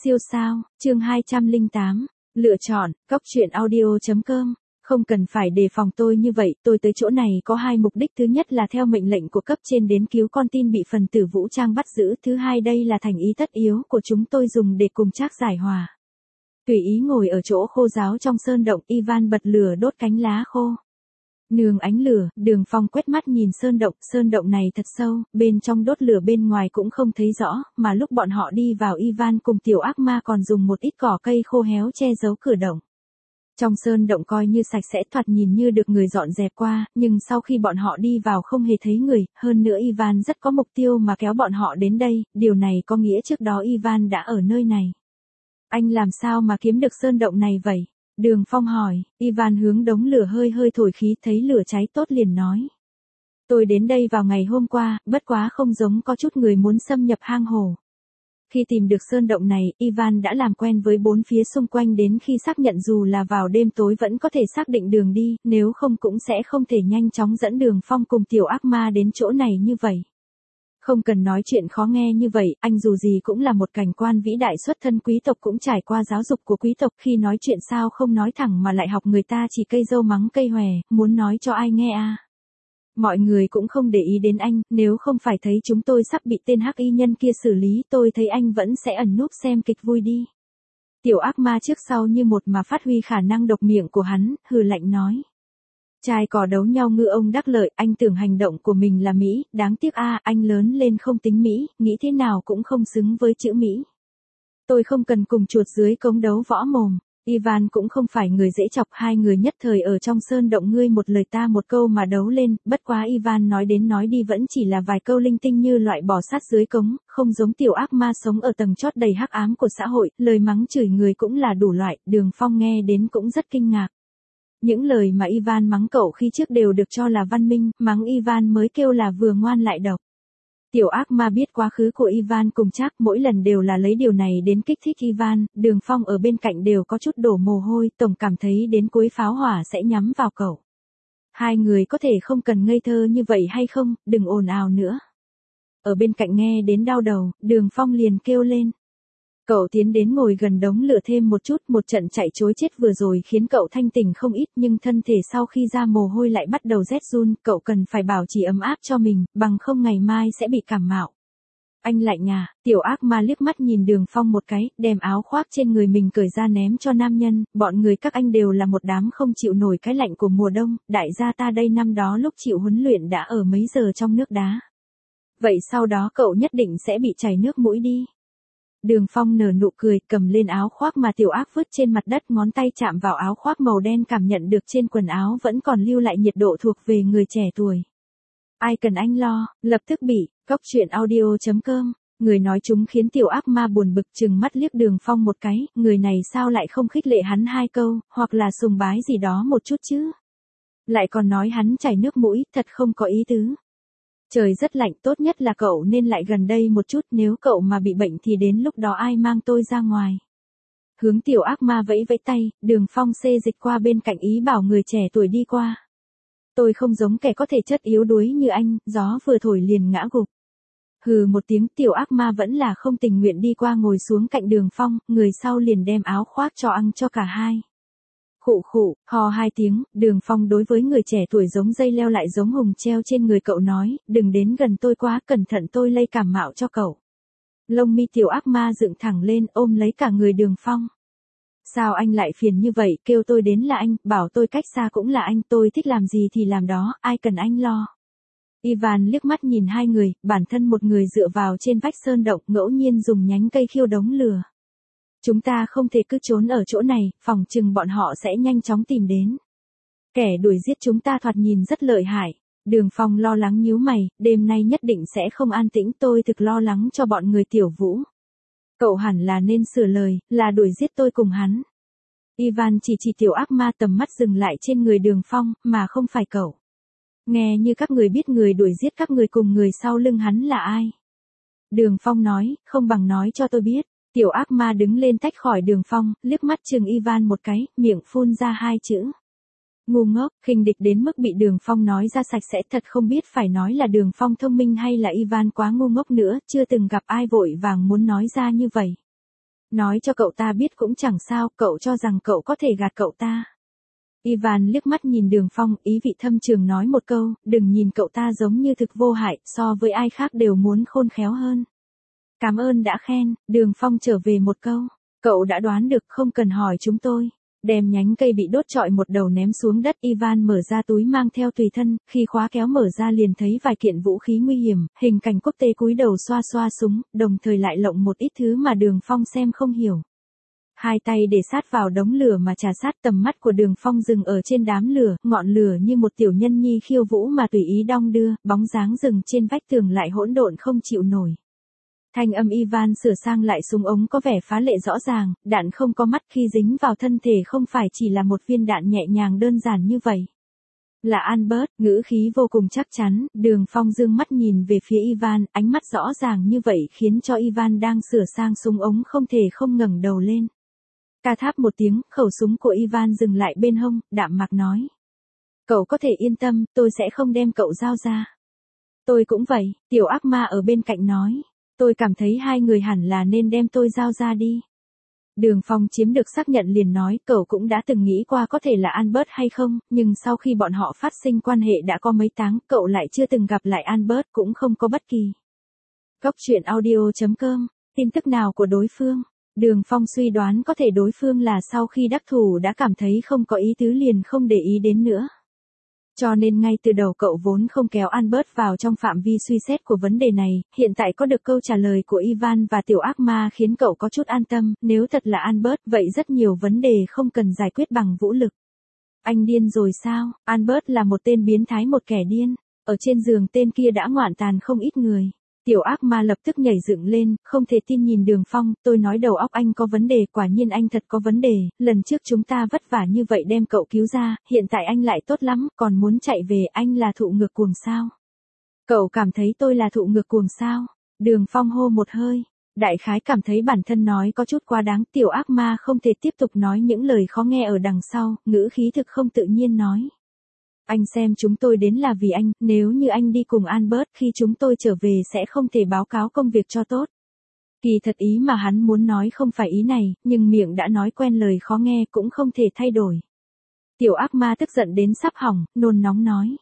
Siêu sao, chương 208, lựa chọn, cóc truyện audio.com. Không cần phải đề phòng tôi như vậy, tôi tới chỗ này có hai mục đích, thứ nhất là theo mệnh lệnh của cấp trên đến cứu con tin bị phần tử vũ trang bắt giữ, thứ hai đây là thành ý tất yếu của chúng tôi dùng để cùng Trác giải hòa. Tùy ý ngồi ở chỗ khô ráo trong sơn động, Ivan bật lửa đốt cánh lá khô. Nương ánh lửa, Đường Phong quét mắt nhìn sơn động này thật sâu, bên trong đốt lửa bên ngoài cũng không thấy rõ, mà lúc bọn họ đi vào Ivan cùng tiểu ác ma còn dùng một ít cỏ cây khô héo che giấu cửa động. Trong sơn động coi như sạch sẽ, thoạt nhìn như được người dọn dẹp qua, nhưng sau khi bọn họ đi vào không hề thấy người, hơn nữa Ivan rất có mục tiêu mà kéo bọn họ đến đây, điều này có nghĩa trước đó Ivan đã ở nơi này. Anh làm sao mà kiếm được sơn động này vậy? Đường Phong hỏi. Ivan hướng đống lửa hơi hơi thổi khí, thấy lửa cháy tốt liền nói. Tôi đến đây vào ngày hôm qua, bất quá không giống có chút người muốn xâm nhập hang hổ. Khi tìm được sơn động này, Ivan đã làm quen với bốn phía xung quanh, đến khi xác nhận dù là vào đêm tối vẫn có thể xác định đường đi, nếu không cũng sẽ không thể nhanh chóng dẫn Đường Phong cùng tiểu ác ma đến chỗ này như vậy. Không cần nói chuyện khó nghe như vậy, anh dù gì cũng là một cảnh quan vĩ đại xuất thân quý tộc, cũng trải qua giáo dục của quý tộc, khi nói chuyện sao không nói thẳng mà lại học người ta chỉ cây dâu mắng cây hòe, muốn nói cho ai nghe à. Mọi người cũng không để ý đến anh, nếu không phải thấy chúng tôi sắp bị tên hắc y nhân kia xử lý, tôi thấy anh vẫn sẽ ẩn núp xem kịch vui đi. Tiểu ác ma trước sau như một mà phát huy khả năng độc miệng của hắn, hừ lạnh nói. Trai cò đấu nhau ngư ông đắc lợi, anh tưởng hành động của mình là Mỹ, đáng tiếc anh lớn lên không tính Mỹ, nghĩ thế nào cũng không xứng với chữ Mỹ. Tôi không cần cùng chuột dưới cống đấu võ mồm. Ivan cũng không phải người dễ chọc, hai người nhất thời ở trong sơn động ngươi một lời ta một câu mà đấu lên, bất quá Ivan nói đến nói đi vẫn chỉ là vài câu linh tinh như loại bò sát dưới cống, không giống tiểu ác ma sống ở tầng chót đầy hắc ám của xã hội, lời mắng chửi người cũng là đủ loại, Đường Phong nghe đến cũng rất kinh ngạc. Những lời mà Ivan mắng cậu khi trước đều được cho là văn minh, mắng Ivan mới kêu là vừa ngoan lại độc. Tiểu ác ma biết quá khứ của Ivan cùng Trác, mỗi lần đều là lấy điều này đến kích thích Ivan, Đường Phong ở bên cạnh đều có chút đổ mồ hôi, tổng cảm thấy đến cuối pháo hỏa sẽ nhắm vào cậu. Hai người có thể không cần ngây thơ như vậy hay không, đừng ồn ào nữa. Ở bên cạnh nghe đến đau đầu, Đường Phong liền kêu lên. Cậu tiến đến ngồi gần đống lửa thêm một chút, một trận chạy trối chết vừa rồi khiến cậu thanh tỉnh không ít, nhưng thân thể sau khi ra mồ hôi lại bắt đầu rét run, cậu cần phải bảo trì ấm áp cho mình, bằng không ngày mai sẽ bị cảm mạo. Anh lạnh à? Tiểu ác ma liếc mắt nhìn Đường Phong một cái, đem áo khoác trên người mình cởi ra ném cho nam nhân, bọn người các anh đều là một đám không chịu nổi cái lạnh của mùa đông, đại gia ta đây năm đó lúc chịu huấn luyện đã ở mấy giờ trong nước đá. Vậy sau đó cậu nhất định sẽ bị chảy nước mũi đi. Đường Phong nở nụ cười, cầm lên áo khoác mà tiểu ác vứt trên mặt đất, ngón tay chạm vào áo khoác màu đen, cảm nhận được trên quần áo vẫn còn lưu lại nhiệt độ thuộc về người trẻ tuổi. Ai cần anh lo, lập tức bị, cóc truyện audio.com. Người nói chúng khiến tiểu ác ma buồn bực, trừng mắt liếc Đường Phong một cái, người này sao lại không khích lệ hắn hai câu, hoặc là sùng bái gì đó một chút chứ. Lại còn nói hắn chảy nước mũi, thật không có ý tứ. Trời rất lạnh, tốt nhất là cậu nên lại gần đây một chút, nếu cậu mà bị bệnh thì đến lúc đó ai mang tôi ra ngoài. Hướng tiểu ác ma vẫy vẫy tay, Đường Phong xê dịch qua bên cạnh ý bảo người trẻ tuổi đi qua. Tôi không giống kẻ có thể chất yếu đuối như anh, gió vừa thổi liền ngã gục. Hừ một tiếng, tiểu ác ma vẫn là không tình nguyện đi qua ngồi xuống cạnh Đường Phong, người sau liền đem áo khoác cho ăn cho cả hai. Khụ khụ, ho hai tiếng, Đường Phong đối với người trẻ tuổi giống dây leo lại giống hùng treo trên người cậu nói, đừng đến gần tôi quá, cẩn thận tôi lây cảm mạo cho cậu. Lông mi tiểu ác ma dựng thẳng lên, ôm lấy cả người Đường Phong. Sao anh lại phiền như vậy, kêu tôi đến là anh, bảo tôi cách xa cũng là anh, tôi thích làm gì thì làm đó, ai cần anh lo. Ivan liếc mắt nhìn hai người, bản thân một người dựa vào trên vách sơn động, ngẫu nhiên dùng nhánh cây khiêu đống lửa. Chúng ta không thể cứ trốn ở chỗ này, phòng chừng bọn họ sẽ nhanh chóng tìm đến. Kẻ đuổi giết chúng ta thoạt nhìn rất lợi hại. Đường Phong lo lắng nhíu mày, đêm nay nhất định sẽ không an tĩnh, tôi thực lo lắng cho bọn người Tiểu Vũ. Cậu hẳn là nên sửa lời, là đuổi giết tôi cùng hắn. Ivan chỉ tiểu ác ma, tầm mắt dừng lại trên người Đường Phong, mà không phải cậu. Nghe như các người biết người đuổi giết các người cùng người sau lưng hắn là ai. Đường Phong nói, không bằng nói cho tôi biết. Tiểu ác ma đứng lên tách khỏi Đường Phong, liếc mắt chừng Ivan một cái, miệng phun ra hai chữ. Ngu ngốc, khinh địch đến mức bị Đường Phong nói ra sạch sẽ, thật không biết phải nói là Đường Phong thông minh hay là Ivan quá ngu ngốc nữa, chưa từng gặp ai vội vàng muốn nói ra như vậy. Nói cho cậu ta biết cũng chẳng sao, cậu cho rằng cậu có thể gạt cậu ta. Ivan liếc mắt nhìn Đường Phong, ý vị thâm trường nói một câu, đừng nhìn cậu ta giống như thực vô hại, so với ai khác đều muốn khôn khéo hơn. Cảm ơn đã khen, Đường Phong trở về một câu, cậu đã đoán được không cần hỏi chúng tôi. Đem nhánh cây bị đốt trọi một đầu ném xuống đất, Ivan mở ra túi mang theo tùy thân, khi khóa kéo mở ra liền thấy vài kiện vũ khí nguy hiểm, hình cảnh quốc tế cúi đầu xoa xoa súng, đồng thời lại lộng một ít thứ mà Đường Phong xem không hiểu. Hai tay để sát vào đống lửa mà trà sát, tầm mắt của Đường Phong dừng ở trên đám lửa, ngọn lửa như một tiểu nhân nhi khiêu vũ mà tùy ý đong đưa, bóng dáng rừng trên vách tường lại hỗn độn không chịu nổi. Thanh âm Ivan sửa sang lại súng ống có vẻ phá lệ rõ ràng, đạn không có mắt khi dính vào thân thể không phải chỉ là một viên đạn nhẹ nhàng đơn giản như vậy. Là Albert, ngữ khí vô cùng chắc chắn, Đường Phong dương mắt nhìn về phía Ivan, ánh mắt rõ ràng như vậy khiến cho Ivan đang sửa sang súng ống không thể không ngẩng đầu lên. Ca tháp một tiếng, khẩu súng của Ivan dừng lại bên hông, đạm mạc nói. Cậu có thể yên tâm, tôi sẽ không đem cậu giao ra. Tôi cũng vậy, tiểu ác ma ở bên cạnh nói. Tôi cảm thấy hai người hẳn là nên đem tôi giao ra đi. Đường Phong chiếm được xác nhận liền nói, cậu cũng đã từng nghĩ qua có thể là Albert hay không, nhưng sau khi bọn họ phát sinh quan hệ đã có mấy tháng, cậu lại chưa từng gặp lại Albert, cũng không có bất kỳ. Góc truyện audio.com, tin tức nào của đối phương? Đường Phong suy đoán có thể đối phương là sau khi đắc thủ đã cảm thấy không có ý tứ liền không để ý đến nữa. Cho nên ngay từ đầu cậu vốn không kéo Albert vào trong phạm vi suy xét của vấn đề này, hiện tại có được câu trả lời của Ivan và tiểu ác ma khiến cậu có chút an tâm, nếu thật là Albert vậy rất nhiều vấn đề không cần giải quyết bằng vũ lực. Anh điên rồi sao? Albert là một tên biến thái, một kẻ điên, ở trên giường tên kia đã ngoạn tàn không ít người. Tiểu ác ma lập tức nhảy dựng lên, không thể tin nhìn Đường Phong, tôi nói đầu óc anh có vấn đề, quả nhiên anh thật có vấn đề, lần trước chúng ta vất vả như vậy đem cậu cứu ra, hiện tại anh lại tốt lắm, còn muốn chạy về, anh là thụ ngược cuồng sao? Cậu cảm thấy tôi là thụ ngược cuồng sao? Đường Phong hô một hơi, đại khái cảm thấy bản thân nói có chút quá đáng, tiểu ác ma không thể tiếp tục nói những lời khó nghe ở đằng sau, ngữ khí thực không tự nhiên nói. Anh xem chúng tôi đến là vì anh, nếu như anh đi cùng Albert khi chúng tôi trở về sẽ không thể báo cáo công việc cho tốt. Kỳ thật ý mà hắn muốn nói không phải ý này, nhưng miệng đã nói quen lời khó nghe cũng không thể thay đổi. Tiểu ác ma tức giận đến sắp hỏng, nôn nóng nói.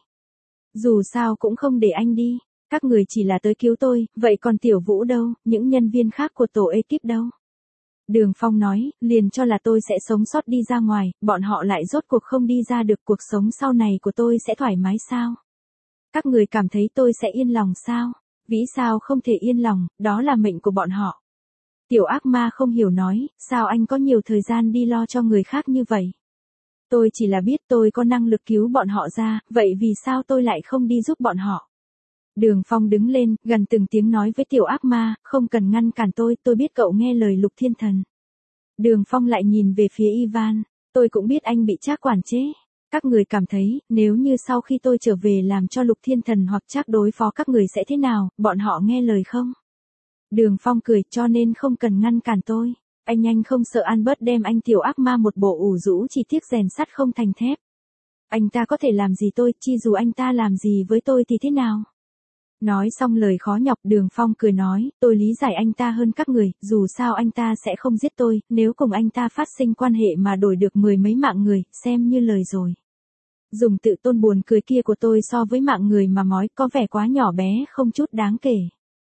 Dù sao cũng không để anh đi, các người chỉ là tới cứu tôi, vậy còn Tiểu Vũ đâu, những nhân viên khác của tổ ekip đâu? Đường Phong nói, liền cho là tôi sẽ sống sót đi ra ngoài, bọn họ lại rốt cuộc không đi ra được, cuộc sống sau này của tôi sẽ thoải mái sao? Các người cảm thấy tôi sẽ yên lòng sao? Vĩ sao không thể yên lòng, đó là mệnh của bọn họ. Tiểu ác ma không hiểu nói, sao anh có nhiều thời gian đi lo cho người khác như vậy? Tôi chỉ là biết tôi có năng lực cứu bọn họ ra, vậy vì sao tôi lại không đi giúp bọn họ? Đường Phong đứng lên, gần từng tiếng nói với tiểu ác ma, không cần ngăn cản tôi biết cậu nghe lời Lục Thiên Thần. Đường Phong lại nhìn về phía Ivan, tôi cũng biết anh bị Trác quản chế. Các người cảm thấy, nếu như sau khi tôi trở về làm cho Lục Thiên Thần hoặc Trác đối phó các người sẽ thế nào, bọn họ nghe lời không? Đường Phong cười, cho nên không cần ngăn cản tôi. Anh không sợ Albert đem anh tiểu ác ma một bộ ủ rũ chỉ tiếc rèn sắt không thành thép. Anh ta có thể làm gì tôi, chi dù anh ta làm gì với tôi thì thế nào? Nói xong lời khó nhọc, Đường Phong cười nói, tôi lý giải anh ta hơn các người, dù sao anh ta sẽ không giết tôi, nếu cùng anh ta phát sinh quan hệ mà đổi được mười mấy mạng người, xem như lời rồi. Dùng tự tôn buồn cười kia của tôi so với mạng người mà nói có vẻ quá nhỏ bé, không chút đáng kể.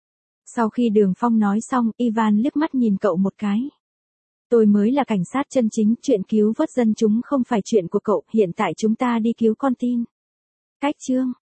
Sau khi Đường Phong nói xong, Ivan liếc mắt nhìn cậu một cái. Tôi mới là cảnh sát chân chính, chuyện cứu vớt dân chúng không phải chuyện của cậu, hiện tại chúng ta đi cứu con tin. Cách chương